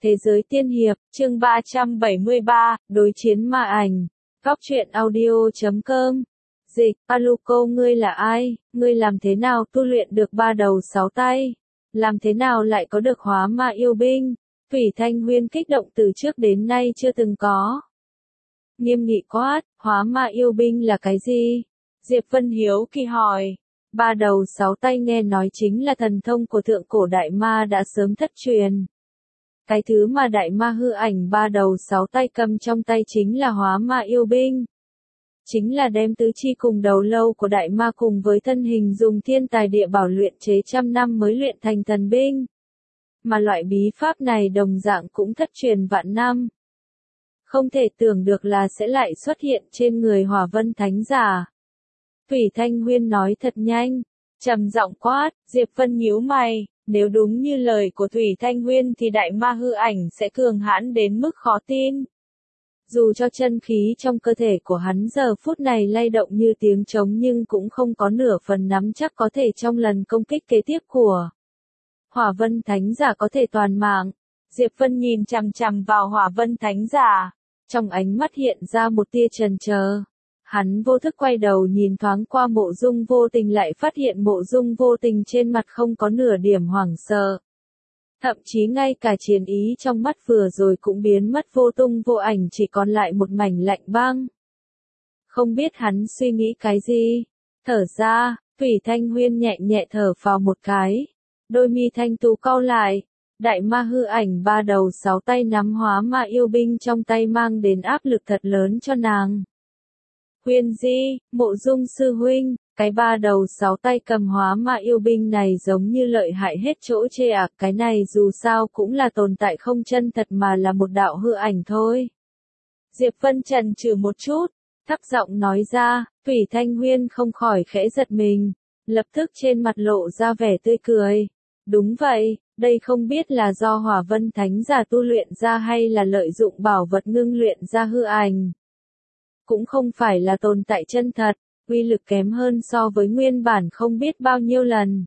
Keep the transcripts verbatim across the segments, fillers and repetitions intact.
Thế giới tiên hiệp, chương ba trăm bảy mươi ba, đối chiến ma ảnh. Góc truyện audio chấm com. Dịch, Aluko ngươi là ai, ngươi làm thế nào tu luyện được ba đầu sáu tay? Làm thế nào lại có được hóa ma yêu binh? Thủy Thanh Huyên kích động từ trước đến nay chưa từng có. Nghiêm nghị quát, hóa ma yêu binh là cái gì? Diệp Vân hiếu kỳ hỏi. Ba đầu sáu tay nghe nói chính là thần thông của thượng cổ đại ma đã sớm thất truyền. Cái thứ mà đại ma hư ảnh ba đầu sáu tay cầm trong tay chính là hóa ma yêu binh. Chính là đem tứ chi cùng đầu lâu của đại ma cùng với thân hình dùng thiên tài địa bảo luyện chế trăm năm mới luyện thành thần binh. Mà loại bí pháp này đồng dạng cũng thất truyền vạn năm. Không thể tưởng được là sẽ lại xuất hiện trên người Hỏa Vân Thánh Giả. Thủy Thanh Huyên nói thật nhanh, trầm giọng quát, Diệp Vân nhíu mày, nếu đúng như lời của Thủy Thanh Huyên thì đại ma hư ảnh sẽ cường hãn đến mức khó tin. Dù cho chân khí trong cơ thể của hắn giờ phút này lay động như tiếng trống nhưng cũng không có nửa phần nắm chắc có thể trong lần công kích kế tiếp của Hỏa Vân Thánh Giả có thể toàn mạng. Diệp Vân nhìn chằm chằm vào Hỏa Vân Thánh Giả, trong ánh mắt hiện ra một tia chần chờ. Hắn vô thức quay đầu nhìn thoáng qua Mộ Dung Vô Tình, lại phát hiện Mộ Dung Vô Tình trên mặt không có nửa điểm hoảng sợ. Thậm chí ngay cả chiến ý trong mắt vừa rồi cũng biến mất vô tung vô ảnh, chỉ còn lại một mảnh lạnh băng. Không biết hắn suy nghĩ cái gì. Thở ra, Thủy Thanh Huyên nhẹ nhẹ thở vào một cái. Đôi mi thanh tú cau lại. Đại ma hư ảnh ba đầu sáu tay nắm hóa ma yêu binh trong tay mang đến áp lực thật lớn cho nàng. Huyên Di, Mộ Dung sư huynh, cái ba đầu sáu tay cầm hóa ma yêu binh này giống như lợi hại hết chỗ chê à, cái này dù sao cũng là tồn tại không chân thật mà là một đạo hư ảnh thôi. Diệp Vân chần chừ một chút, thấp giọng nói ra. Thủy Thanh Huyên không khỏi khẽ giật mình, lập tức trên mặt lộ ra vẻ tươi cười. Đúng vậy, đây không biết là do Hỏa Vân Thánh Giả tu luyện ra hay là lợi dụng bảo vật ngưng luyện ra hư ảnh. Cũng không phải là tồn tại chân thật, uy lực kém hơn so với nguyên bản không biết bao nhiêu lần.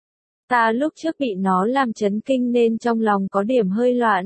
Ta lúc trước bị nó làm chấn kinh nên trong lòng có điểm hơi loạn.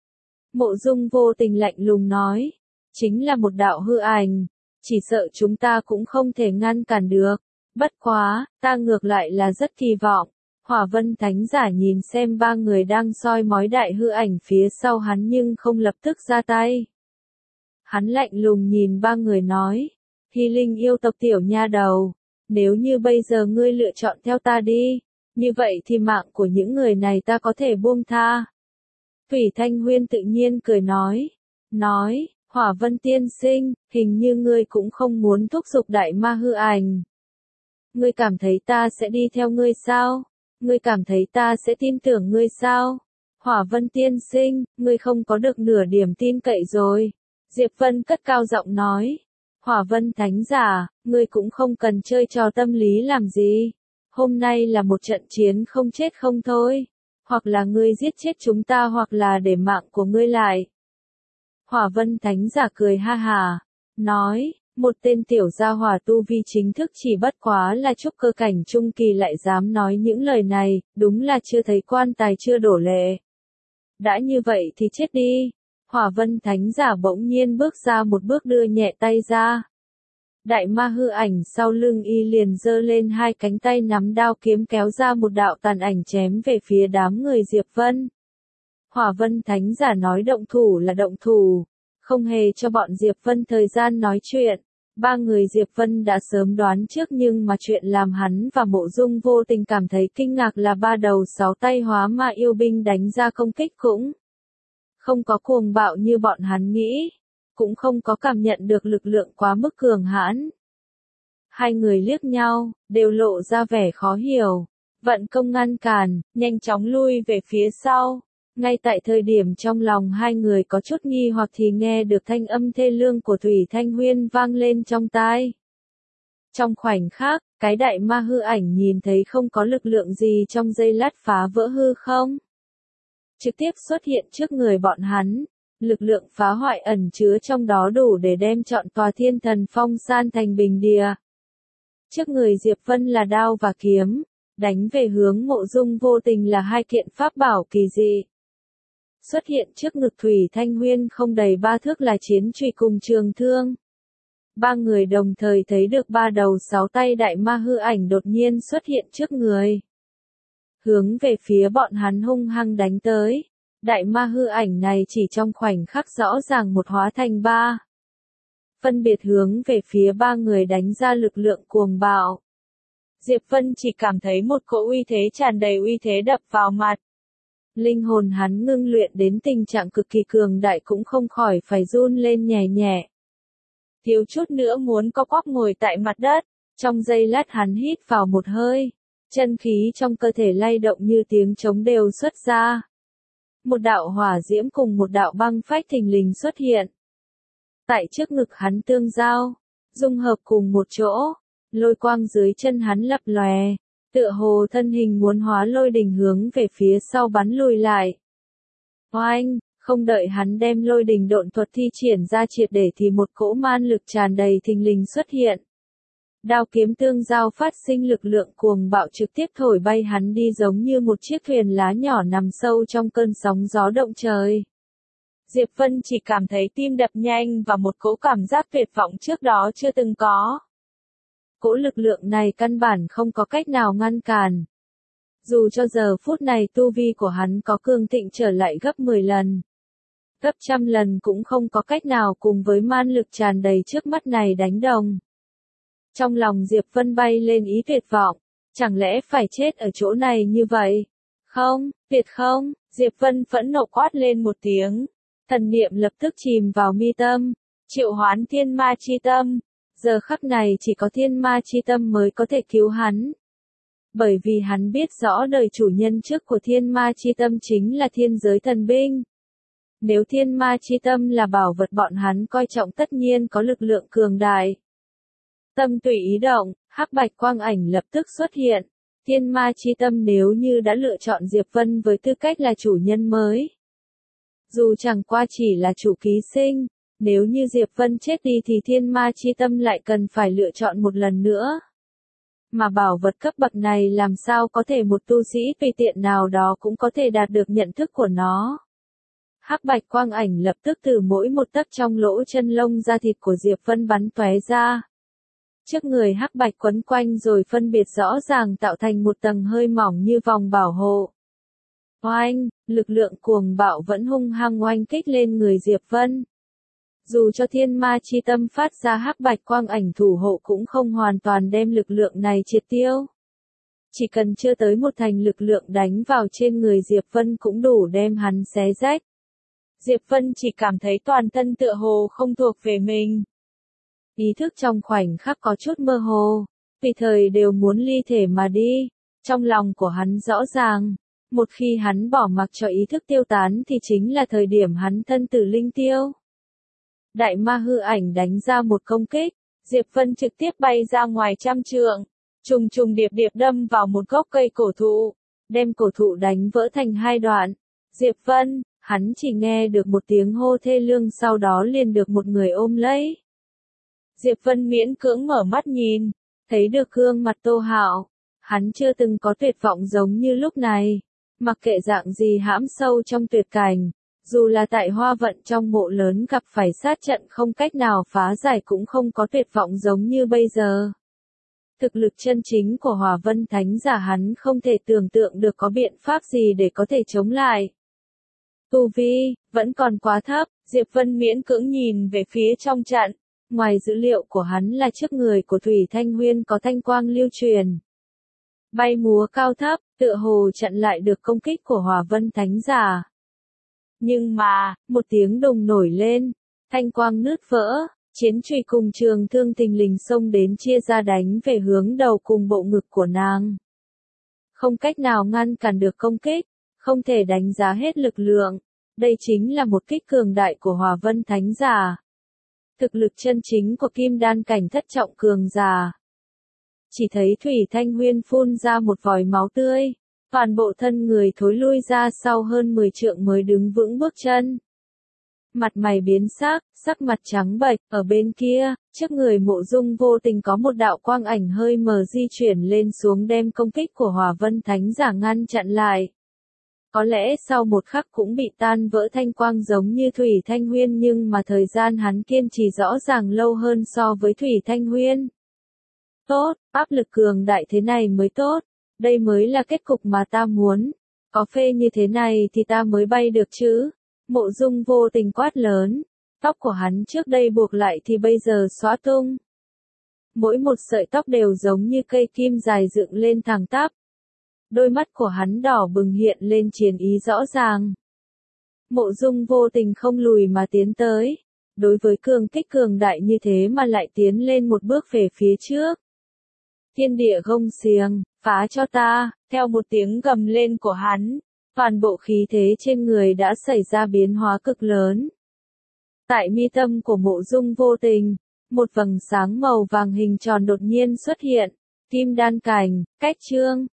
Mộ Dung Vô Tình lạnh lùng nói, chính là một đạo hư ảnh, chỉ sợ chúng ta cũng không thể ngăn cản được. Bất quá, ta ngược lại là rất kỳ vọng. Hỏa Vân Thánh Giả nhìn xem ba người đang soi mói đại hư ảnh phía sau hắn nhưng không lập tức ra tay. Hắn lạnh lùng nhìn ba người nói, Hy Linh yêu tộc tiểu nha đầu, nếu như bây giờ ngươi lựa chọn theo ta đi, như vậy thì mạng của những người này ta có thể buông tha. Thủy Thanh Huyên tự nhiên cười nói, nói, Hỏa Vân tiên sinh, hình như ngươi cũng không muốn thúc giục đại ma hư ảnh. Ngươi cảm thấy ta sẽ đi theo ngươi sao? Ngươi cảm thấy ta sẽ tin tưởng ngươi sao? Hỏa Vân tiên sinh, ngươi không có được nửa điểm tin cậy rồi. Diệp Vân cất cao giọng nói. Hỏa Vân Thánh Giả, ngươi cũng không cần chơi trò tâm lý làm gì. Hôm nay là một trận chiến không chết không thôi. Hoặc là ngươi giết chết chúng ta hoặc là để mạng của ngươi lại. Hỏa Vân Thánh Giả cười ha hà. Nói, một tên tiểu gia hỏa tu vi chính thức chỉ bất quá là trúc cơ cảnh trung kỳ lại dám nói những lời này, đúng là chưa thấy quan tài chưa đổ lệ. Đã như vậy thì chết đi. Hỏa Vân Thánh Giả bỗng nhiên bước ra một bước đưa nhẹ tay ra. Đại ma hư ảnh sau lưng y liền giơ lên hai cánh tay nắm đao kiếm kéo ra một đạo tàn ảnh chém về phía đám người Diệp Vân. Hỏa Vân Thánh Giả nói động thủ là động thủ, không hề cho bọn Diệp Vân thời gian nói chuyện. Ba người Diệp Vân đã sớm đoán trước nhưng mà chuyện làm hắn và Mộ Dung Vô Tình cảm thấy kinh ngạc là ba đầu sáu tay hóa ma yêu binh đánh ra công kích cũng không có cuồng bạo như bọn hắn nghĩ, cũng không có cảm nhận được lực lượng quá mức cường hãn. Hai người liếc nhau, đều lộ ra vẻ khó hiểu, vận công ngăn cản, nhanh chóng lui về phía sau. Ngay tại thời điểm trong lòng hai người có chút nghi hoặc thì nghe được thanh âm thê lương của Thủy Thanh Huyên vang lên trong tai. Trong khoảnh khắc, cái đại ma hư ảnh nhìn thấy không có lực lượng gì trong giây lát phá vỡ hư không. Trực tiếp xuất hiện trước người bọn hắn, lực lượng phá hoại ẩn chứa trong đó đủ để đem trọn tòa Thiên Thần Phong san thành bình địa. Trước người Diệp Vân là đao và kiếm, đánh về hướng Mộ Dung Vô Tình là hai kiện pháp bảo kỳ dị. xuất hiện trước ngực Thủy Thanh Huyên không đầy ba thước là chiến chùy cùng trường thương. Ba người đồng thời thấy được ba đầu sáu tay đại ma hư ảnh đột nhiên xuất hiện trước người. Hướng về phía bọn hắn hung hăng đánh tới. Đại ma hư ảnh này chỉ trong khoảnh khắc rõ ràng một hóa thành ba. Phân biệt hướng về phía ba người đánh ra lực lượng cuồng bạo. Diệp Vân chỉ cảm thấy một cỗ uy thế tràn đầy uy thế đập vào mặt. Linh hồn hắn ngưng luyện đến tình trạng cực kỳ cường đại cũng không khỏi phải run lên nhẹ nhẹ. Thiếu chút nữa muốn co quắp ngồi tại mặt đất, trong giây lát hắn hít vào một hơi, chân khí trong cơ thể lay động như tiếng trống đều xuất ra. Một đạo hỏa diễm cùng một đạo băng phách thình lình xuất hiện. Tại trước ngực hắn tương giao, dung hợp cùng một chỗ, lôi quang dưới chân hắn lập lòe, tựa hồ thân hình muốn hóa lôi đình hướng về phía sau bắn lùi lại. Oanh! Không đợi hắn đem lôi đình độn thuật thi triển ra triệt để thì một cỗ man lực tràn đầy thình lình xuất hiện. Đao kiếm tương giao phát sinh lực lượng cuồng bạo trực tiếp thổi bay hắn đi giống như một chiếc thuyền lá nhỏ nằm sâu trong cơn sóng gió động trời. Diệp Vân chỉ cảm thấy tim đập nhanh và một cỗ cảm giác tuyệt vọng trước đó chưa từng có. Cỗ lực lượng này căn bản không có cách nào ngăn cản. Dù cho giờ phút này tu vi của hắn có cường thịnh trở lại gấp mười lần. Gấp trăm lần cũng không có cách nào cùng với man lực tràn đầy trước mắt này đánh đồng. Trong lòng Diệp Vân bay lên ý tuyệt vọng, chẳng lẽ phải chết ở chỗ này như vậy? Không, tuyệt không, Diệp Vân phẫn nộ quát lên một tiếng, thần niệm lập tức chìm vào mi tâm, triệu hoán thiên ma chi tâm, giờ khắc này chỉ có thiên ma chi tâm mới có thể cứu hắn. Bởi vì hắn biết rõ đời chủ nhân trước của thiên ma chi tâm chính là thiên giới thần binh. Nếu thiên ma chi tâm là bảo vật bọn hắn coi trọng tất nhiên có lực lượng cường đại. Tâm tùy ý động, hắc bạch quang ảnh lập tức xuất hiện. Thiên ma chi tâm nếu như đã lựa chọn Diệp Vân với tư cách là chủ nhân mới. Dù chẳng qua chỉ là chủ ký sinh, nếu như Diệp Vân chết đi thì thiên ma chi tâm lại cần phải lựa chọn một lần nữa. Mà bảo vật cấp bậc này làm sao có thể một tu sĩ tùy tiện nào đó cũng có thể đạt được nhận thức của nó. Hắc bạch quang ảnh lập tức từ mỗi một tấc trong lỗ chân lông da thịt của Diệp Vân bắn tóe ra. Trước người hắc bạch quấn quanh rồi phân biệt rõ ràng tạo thành một tầng hơi mỏng như vòng bảo hộ. Oanh, lực lượng cuồng bạo vẫn hung hăng oanh kích lên người Diệp Vân. Dù cho thiên ma chi tâm phát ra hắc bạch quang ảnh thủ hộ cũng không hoàn toàn đem lực lượng này triệt tiêu. Chỉ cần chưa tới một thành lực lượng đánh vào trên người Diệp Vân cũng đủ đem hắn xé rách. Diệp Vân chỉ cảm thấy toàn thân tựa hồ không thuộc về mình. Ý thức trong khoảnh khắc có chút mơ hồ, tùy thời đều muốn ly thể mà đi. Trong lòng của hắn rõ ràng, một khi hắn bỏ mặc cho ý thức tiêu tán thì chính là thời điểm hắn thân tử linh tiêu. Đại ma hư ảnh đánh ra một công kích, Diệp Vân trực tiếp bay ra ngoài trăm trượng, trùng trùng điệp điệp đâm vào một gốc cây cổ thụ, đem cổ thụ đánh vỡ thành hai đoạn. Diệp Vân, hắn chỉ nghe được một tiếng hô thê lương sau đó liền được một người ôm lấy. Diệp Vân miễn cưỡng mở mắt nhìn, thấy được gương mặt Tô Hạo, hắn chưa từng có tuyệt vọng giống như lúc này, mặc kệ dạng gì hãm sâu trong tuyệt cảnh. Dù là tại hoa vận trong mộ lớn gặp phải sát trận không cách nào phá giải cũng không có tuyệt vọng giống như bây giờ. Thực lực chân chính của Hỏa Vân Thánh giả hắn không thể tưởng tượng được có biện pháp gì để có thể chống lại. Tu vi, vẫn còn quá thấp, Diệp Vân miễn cưỡng nhìn về phía trong trận. Ngoài dữ liệu của hắn là trước người của Thủy Thanh Huyên có thanh quang lưu truyền. Bay múa cao thấp, tựa hồ chặn lại được công kích của Hỏa Vân Thánh giả. Nhưng mà, một tiếng đùng nổi lên, thanh quang nứt vỡ, chiến chùy cùng trường thương thình lình xông đến chia ra đánh về hướng đầu cùng bộ ngực của nàng. Không cách nào ngăn cản được công kích, không thể đánh giá hết lực lượng, đây chính là một kích cường đại của Hỏa Vân Thánh giả. Thực lực chân chính của kim đan cảnh thất trọng cường giả. Chỉ thấy Thủy Thanh Huyên phun ra một vòi máu tươi. Toàn bộ thân người thối lui ra sau hơn mười trượng mới đứng vững bước chân. Mặt mày biến sắc, sắc mặt trắng bệch, ở bên kia, trước người Mộ Dung vô tình có một đạo quang ảnh hơi mờ di chuyển lên xuống đem công kích của Hỏa Vân Thánh giả ngăn chặn lại. Có lẽ sau một khắc cũng bị tan vỡ thanh quang giống như Thủy Thanh Huyên, nhưng mà thời gian hắn kiên trì rõ ràng lâu hơn so với Thủy Thanh Huyên. Tốt, áp lực cường đại thế này mới tốt. Đây mới là kết cục mà ta muốn. Có phê như thế này thì ta mới bay được chứ. Mộ Dung vô tình quát lớn. Tóc của hắn trước đây buộc lại thì bây giờ xóa tung. Mỗi một sợi tóc đều giống như cây kim dài dựng lên thẳng tắp. Đôi mắt của hắn đỏ bừng hiện lên chiến ý rõ ràng. Mộ Dung vô tình không lùi mà tiến tới. Đối với cường kích cường đại như thế mà lại tiến lên một bước về phía trước. Thiên địa gông xiềng, phá cho ta, theo một tiếng gầm lên của hắn, toàn bộ khí thế trên người đã xảy ra biến hóa cực lớn. Tại mi tâm của Mộ Dung vô tình, một vầng sáng màu vàng hình tròn đột nhiên xuất hiện, kim đan cảnh, cách trương,